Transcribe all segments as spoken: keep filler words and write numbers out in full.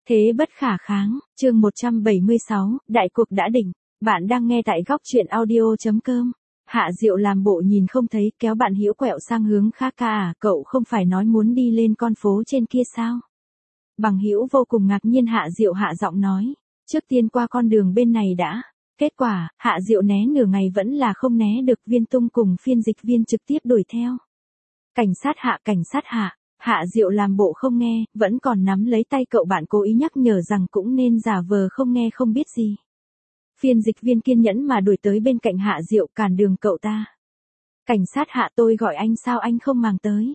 Thế bất khả kháng, chương một trăm bảy mươi sáu, đại cuộc đã định. Bạn đang nghe tại góc truyện audio chấm com. Hạ Diệu làm bộ nhìn không thấy, kéo bạn Hữu quẹo sang hướng khác. Ca à, cậu không phải nói muốn đi lên con phố trên kia sao? Bằng Hữu vô cùng ngạc nhiên. Hạ Diệu hạ giọng nói, trước tiên qua con đường bên này đã. Kết quả, Hạ Diệu né nửa ngày vẫn là không né được. Viên Tung cùng phiên dịch viên trực tiếp đuổi theo. Cảnh sát Hạ, cảnh sát Hạ. Hạ Diệu làm bộ không nghe, vẫn còn nắm lấy tay cậu bạn cố ý nhắc nhở rằng cũng nên giả vờ không nghe không biết gì. Phiên dịch viên kiên nhẫn mà đuổi tới bên cạnh Hạ Diệu, cản đường cậu ta. Cảnh sát Hạ, tôi gọi anh sao anh không màng tới?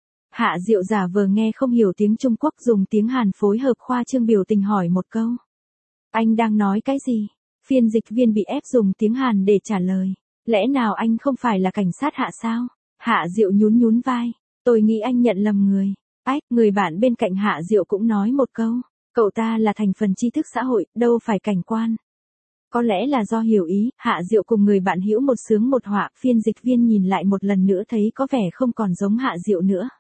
Hạ Diệu giả vờ nghe không hiểu tiếng Trung Quốc, dùng tiếng Hàn phối hợp khoa trương biểu tình hỏi một câu. Anh đang nói cái gì? Phiên dịch viên bị ép dùng tiếng Hàn để trả lời. Lẽ nào anh không phải là cảnh sát Hạ sao? Hạ Diệu nhún nhún vai. Tôi nghĩ anh nhận lầm người. Ách, người bạn bên cạnh Hạ Diệu cũng nói một câu. Cậu ta là thành phần tri thức xã hội, đâu phải cảnh quan. Có lẽ là do hiểu ý, Hạ Diệu cùng người bạn Hữu một sướng một họa. Phiên dịch viên nhìn lại một lần nữa thấy có vẻ không còn giống Hạ Diệu nữa.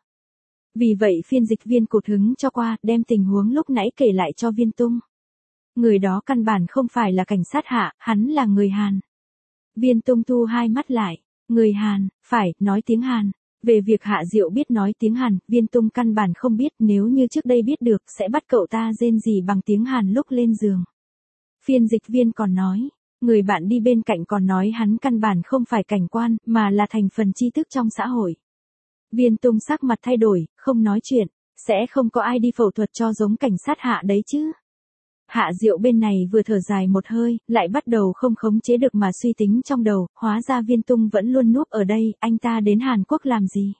Vì vậy phiên dịch viên cụt hứng cho qua, đem tình huống lúc nãy kể lại cho Viên Tung. Người đó căn bản không phải là cảnh sát Hạ, hắn là người Hàn. Viên Tung thu hai mắt lại. Người Hàn, phải, nói tiếng Hàn. Về việc Hạ Diệu biết nói tiếng Hàn, Viên Tung căn bản không biết, nếu như trước đây biết được sẽ bắt cậu ta rên rỉ bằng tiếng Hàn lúc lên giường. Phiên dịch viên còn nói, người bạn đi bên cạnh còn nói hắn căn bản không phải cảnh quan, mà là thành phần tri thức trong xã hội. Viên Tung sắc mặt thay đổi, không nói chuyện, sẽ không có ai đi phẫu thuật cho giống cảnh sát Hạ đấy chứ. Hạ Diệu bên này vừa thở dài một hơi, lại bắt đầu không khống chế được mà suy tính trong đầu, hóa ra Viên Tung vẫn luôn núp ở đây, anh ta đến Hàn Quốc làm gì?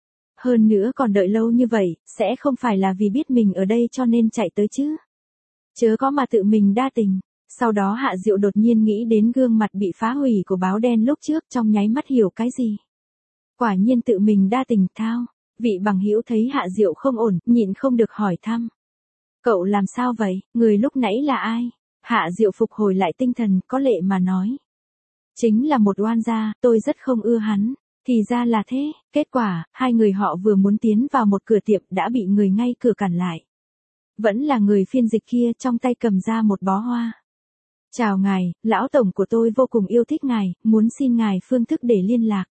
Hơn nữa còn đợi lâu như vậy, sẽ không phải là vì biết mình ở đây cho nên chạy tới chứ? Chớ có mà tự mình đa tình. Sau đó Hạ Diệu đột nhiên nghĩ đến gương mặt bị phá hủy của báo đen lúc trước, trong nháy mắt hiểu cái gì. Quả nhiên tự mình đa tình thao. Vị bằng hữu thấy Hạ Diệu không ổn, nhịn không được hỏi thăm. Cậu làm sao vậy, người lúc nãy là ai? Hạ Diệu phục hồi lại tinh thần, có lệ mà nói. Chính là một oan gia, tôi rất không ưa hắn. Thì ra là thế, kết quả, hai người họ vừa muốn tiến vào một cửa tiệm đã bị người ngay cửa cản lại. Vẫn là người phiên dịch kia, trong tay cầm ra một bó hoa. Chào ngài, lão tổng của tôi vô cùng yêu thích ngài, muốn xin ngài phương thức để liên lạc.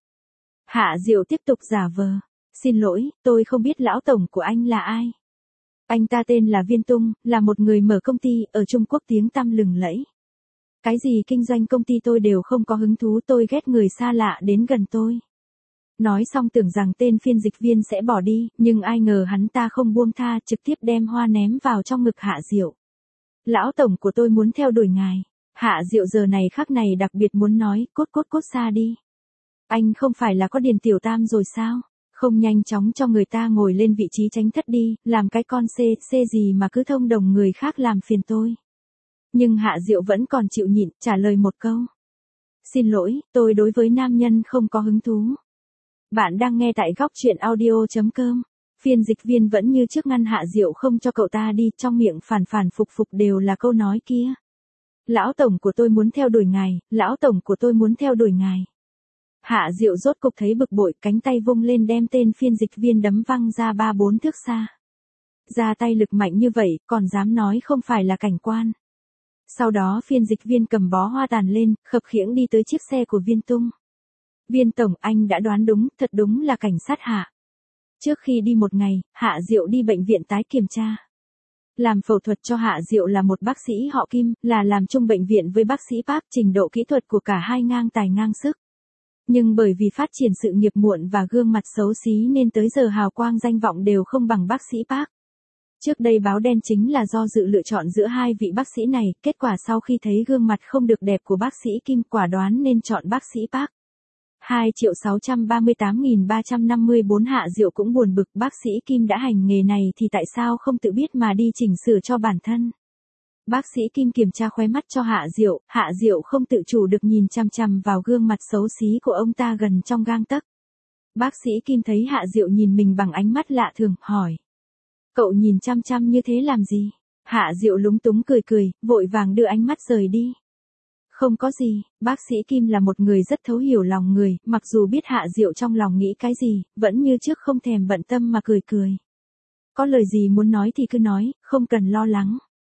Hạ Diệu tiếp tục giả vờ. Xin lỗi, tôi không biết lão tổng của anh là ai. Anh ta tên là Viên Tung, là một người mở công ty ở Trung Quốc tiếng tăm lừng lẫy. Cái gì kinh doanh công ty tôi đều không có hứng thú, tôi ghét người xa lạ đến gần tôi. Nói xong tưởng rằng tên phiên dịch viên sẽ bỏ đi, nhưng ai ngờ hắn ta không buông tha, trực tiếp đem hoa ném vào trong ngực Hạ Diệu. Lão tổng của tôi muốn theo đuổi ngài. Hạ Diệu giờ này khắc này đặc biệt muốn nói, cốt cốt cốt xa đi. Anh không phải là có Điền Tiểu Tam rồi sao? Không nhanh chóng cho người ta ngồi lên vị trí tránh thất đi, làm cái con xê, xê gì mà cứ thông đồng người khác làm phiền tôi. Nhưng Hạ Diệu vẫn còn chịu nhịn, trả lời một câu. Xin lỗi, tôi đối với nam nhân không có hứng thú. Bạn đang nghe tại góc truyện audio chấm com. Phiên dịch viên vẫn như trước ngăn Hạ Diệu không cho cậu ta đi, trong miệng phản phản phục phục đều là câu nói kia. Lão tổng của tôi muốn theo đuổi ngài, lão tổng của tôi muốn theo đuổi ngài. Hạ Diệu rốt cục thấy bực bội, cánh tay vung lên đem tên phiên dịch viên đấm văng ra ba bốn thước xa. Ra tay lực mạnh như vậy, còn dám nói không phải là cảnh quan. Sau đó phiên dịch viên cầm bó hoa tàn lên, khập khiễng đi tới chiếc xe của Viên Tung. Viên tổng, anh đã đoán đúng, thật đúng là cảnh sát Hạ. Trước khi đi một ngày, Hạ Diệu đi bệnh viện tái kiểm tra. Làm phẫu thuật cho Hạ Diệu là một bác sĩ họ Kim, là làm chung bệnh viện với bác sĩ Park, trình độ kỹ thuật của cả hai ngang tài ngang sức. Nhưng bởi vì phát triển sự nghiệp muộn và gương mặt xấu xí nên tới giờ hào quang danh vọng đều không bằng bác sĩ Park. Trước đây báo đen chính là do dự lựa chọn giữa hai vị bác sĩ này, kết quả sau khi thấy gương mặt không được đẹp của bác sĩ Kim quả đoán nên chọn bác sĩ Park. hai triệu sáu trăm ba mươi tám nghìn ba trăm năm mươi bốn Hạ Diệu cũng buồn bực, bác sĩ Kim đã hành nghề này thì tại sao không tự biết mà đi chỉnh sửa cho bản thân. Bác sĩ Kim kiểm tra khóe mắt cho Hạ Diệu, Hạ Diệu không tự chủ được nhìn chằm chằm vào gương mặt xấu xí của ông ta gần trong gang tấc. Bác sĩ Kim thấy Hạ Diệu nhìn mình bằng ánh mắt lạ thường, hỏi. Cậu nhìn chăm chăm như thế làm gì? Hạ Diệu lúng túng cười cười, vội vàng đưa ánh mắt rời đi. Không có gì, bác sĩ Kim là một người rất thấu hiểu lòng người, mặc dù biết Hạ Diệu trong lòng nghĩ cái gì, vẫn như trước không thèm bận tâm mà cười cười. Có lời gì muốn nói thì cứ nói, không cần lo lắng.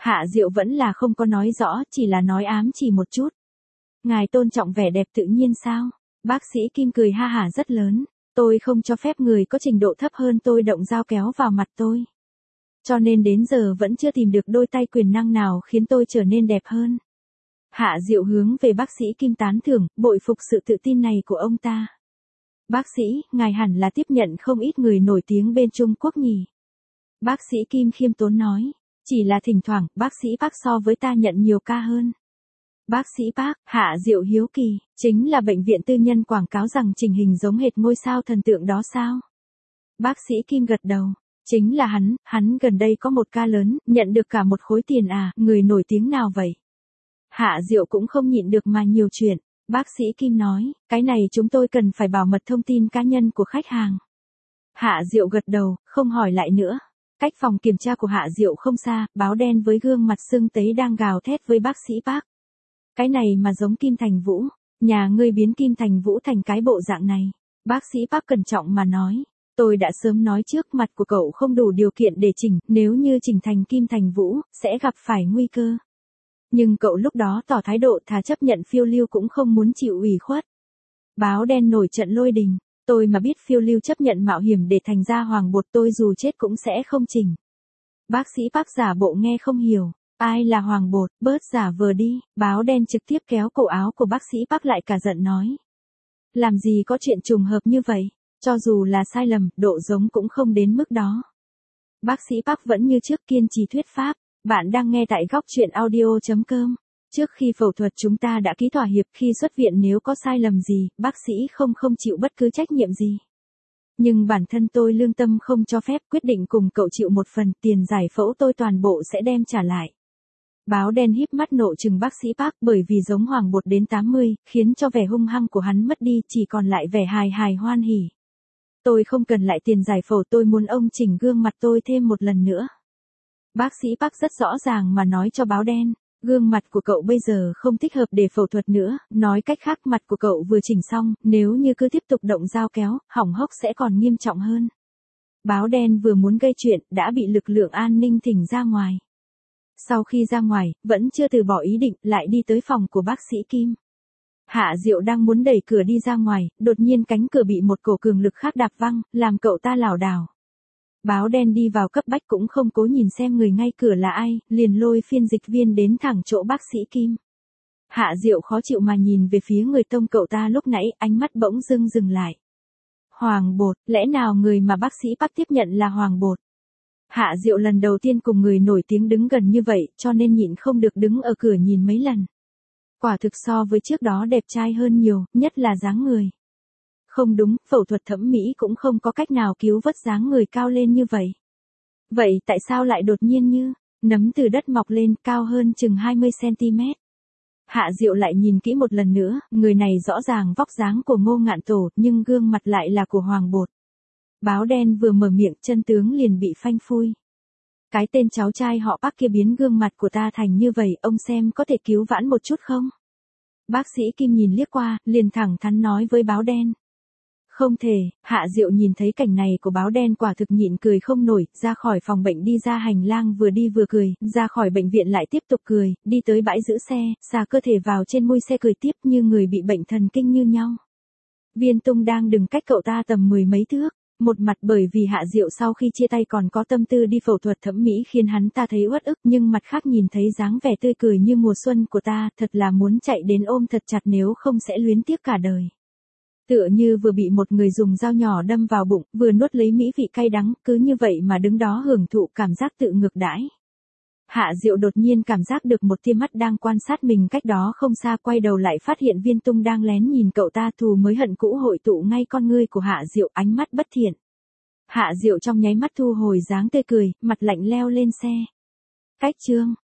Hạ Diệu vẫn là không có nói rõ, chỉ là nói ám chỉ một chút. Ngài tôn trọng vẻ đẹp tự nhiên sao? Bác sĩ Kim cười ha hả rất lớn. Tôi không cho phép người có trình độ thấp hơn tôi động dao kéo vào mặt tôi. Cho nên đến giờ vẫn chưa tìm được đôi tay quyền năng nào khiến tôi trở nên đẹp hơn. Hạ Diệu hướng về bác sĩ Kim tán thưởng, bội phục sự tự tin này của ông ta. Bác sĩ, ngài hẳn là tiếp nhận không ít người nổi tiếng bên Trung Quốc nhỉ? Bác sĩ Kim khiêm tốn nói, chỉ là thỉnh thoảng, bác sĩ Park so với ta nhận nhiều ca hơn. Bác sĩ Park, Hạ Diệu hiếu kỳ, chính là bệnh viện tư nhân quảng cáo rằng chỉnh hình giống hệt ngôi sao thần tượng đó sao? Bác sĩ Kim gật đầu, chính là hắn, hắn gần đây có một ca lớn, nhận được cả một khối tiền à, người nổi tiếng nào vậy? Hạ Diệu cũng không nhịn được mà nhiều chuyện. Bác sĩ Kim nói, cái này chúng tôi cần phải bảo mật thông tin cá nhân của khách hàng. Hạ Diệu gật đầu, không hỏi lại nữa. Cách phòng kiểm tra của Hạ Diệu không xa, báo đen với gương mặt sưng tấy đang gào thét với bác sĩ Park. Cái này mà giống Kim Thành Vũ, nhà ngươi biến Kim Thành Vũ thành cái bộ dạng này. Bác sĩ Park cẩn trọng mà nói, tôi đã sớm nói trước mặt của cậu không đủ điều kiện để chỉnh, nếu như chỉnh thành Kim Thành Vũ, sẽ gặp phải nguy cơ. Nhưng cậu lúc đó tỏ thái độ thà chấp nhận phiêu lưu cũng không muốn chịu ủy khuất. Báo đen nổi trận lôi đình, tôi mà biết phiêu lưu chấp nhận mạo hiểm để thành ra hoàng bột tôi dù chết cũng sẽ không chỉnh. Bác sĩ Park giả bộ nghe không hiểu, ai là hoàng bột, bớt giả vờ đi, báo đen trực tiếp kéo cổ áo của bác sĩ Park lại cả giận nói. Làm gì có chuyện trùng hợp như vậy, cho dù là sai lầm, độ giống cũng không đến mức đó. Bác sĩ Park vẫn như trước kiên trì thuyết pháp. Bạn đang nghe tại góc truyện audio chấm com. Trước khi phẫu thuật chúng ta đã ký thỏa hiệp, khi xuất viện nếu có sai lầm gì, bác sĩ không không chịu bất cứ trách nhiệm gì. Nhưng bản thân tôi lương tâm không cho phép, quyết định cùng cậu chịu một phần, tiền giải phẫu tôi toàn bộ sẽ đem trả lại. Báo đen híp mắt nộ trừng bác sĩ Park, bởi vì giống hoàng bột đến tám mươi, khiến cho vẻ hung hăng của hắn mất đi, chỉ còn lại vẻ hài hài hoan hỉ. Tôi không cần lại tiền giải phẫu, tôi muốn ông chỉnh gương mặt tôi thêm một lần nữa. Bác sĩ Park rất rõ ràng mà nói cho báo đen, gương mặt của cậu bây giờ không thích hợp để phẫu thuật nữa, nói cách khác mặt của cậu vừa chỉnh xong, nếu như cứ tiếp tục động dao kéo, hỏng hốc sẽ còn nghiêm trọng hơn. Báo đen vừa muốn gây chuyện, đã bị lực lượng an ninh thỉnh ra ngoài. Sau khi ra ngoài, vẫn chưa từ bỏ ý định, lại đi tới phòng của bác sĩ Kim. Hạ Diệu đang muốn đẩy cửa đi ra ngoài, đột nhiên cánh cửa bị một cổ cường lực khác đạp văng, làm cậu ta lảo đảo. Báo đen đi vào cấp bách cũng không cố nhìn xem người ngay cửa là ai, liền lôi phiên dịch viên đến thẳng chỗ bác sĩ Kim. Hạ Diệu khó chịu mà nhìn về phía người tông cậu ta lúc nãy, ánh mắt bỗng dưng dừng lại. Hoàng bột, lẽ nào người mà bác sĩ Park tiếp nhận là hoàng bột? Hạ Diệu lần đầu tiên cùng người nổi tiếng đứng gần như vậy, cho nên nhịn không được đứng ở cửa nhìn mấy lần. Quả thực so với trước đó đẹp trai hơn nhiều, nhất là dáng người. Không đúng, phẫu thuật thẩm mỹ cũng không có cách nào cứu vớt dáng người cao lên như vậy. Vậy tại sao lại đột nhiên như nấm từ đất mọc lên, cao hơn chừng hai mươi xăng ti mét? Hạ Diệu lại nhìn kỹ một lần nữa, người này rõ ràng vóc dáng của Ngô Ngạn Tổ, nhưng gương mặt lại là của hoàng bột. Báo đen vừa mở miệng, chân tướng liền bị phanh phui. Cái tên cháu trai họ Park kia biến gương mặt của ta thành như vậy, ông xem có thể cứu vãn một chút không? Bác sĩ Kim nhìn liếc qua, liền thẳng thắn nói với báo đen. Không thể, Hạ Diệu nhìn thấy cảnh này của báo đen quả thực nhịn cười không nổi, ra khỏi phòng bệnh đi ra hành lang vừa đi vừa cười, ra khỏi bệnh viện lại tiếp tục cười, đi tới bãi giữ xe, xà cơ thể vào trên mui xe cười tiếp như người bị bệnh thần kinh như nhau. Viên Tung đang đứng cách cậu ta tầm mười mấy thước, một mặt bởi vì Hạ Diệu sau khi chia tay còn có tâm tư đi phẫu thuật thẩm mỹ khiến hắn ta thấy uất ức, nhưng mặt khác nhìn thấy dáng vẻ tươi cười như mùa xuân của ta, thật là muốn chạy đến ôm thật chặt nếu không sẽ luyến tiếc cả đời. Tựa như vừa bị một người dùng dao nhỏ đâm vào bụng, vừa nuốt lấy mỹ vị cay đắng, cứ như vậy mà đứng đó hưởng thụ cảm giác tự ngược đãi. Hạ Diệu đột nhiên cảm giác được một tia mắt đang quan sát mình cách đó không xa, quay đầu lại phát hiện Viên Tung đang lén nhìn cậu ta, thù mới hận cũ hội tụ ngay con ngươi của Hạ Diệu, ánh mắt bất thiện. Hạ Diệu trong nháy mắt thu hồi dáng tươi cười, mặt lạnh leo lên xe. Cách chương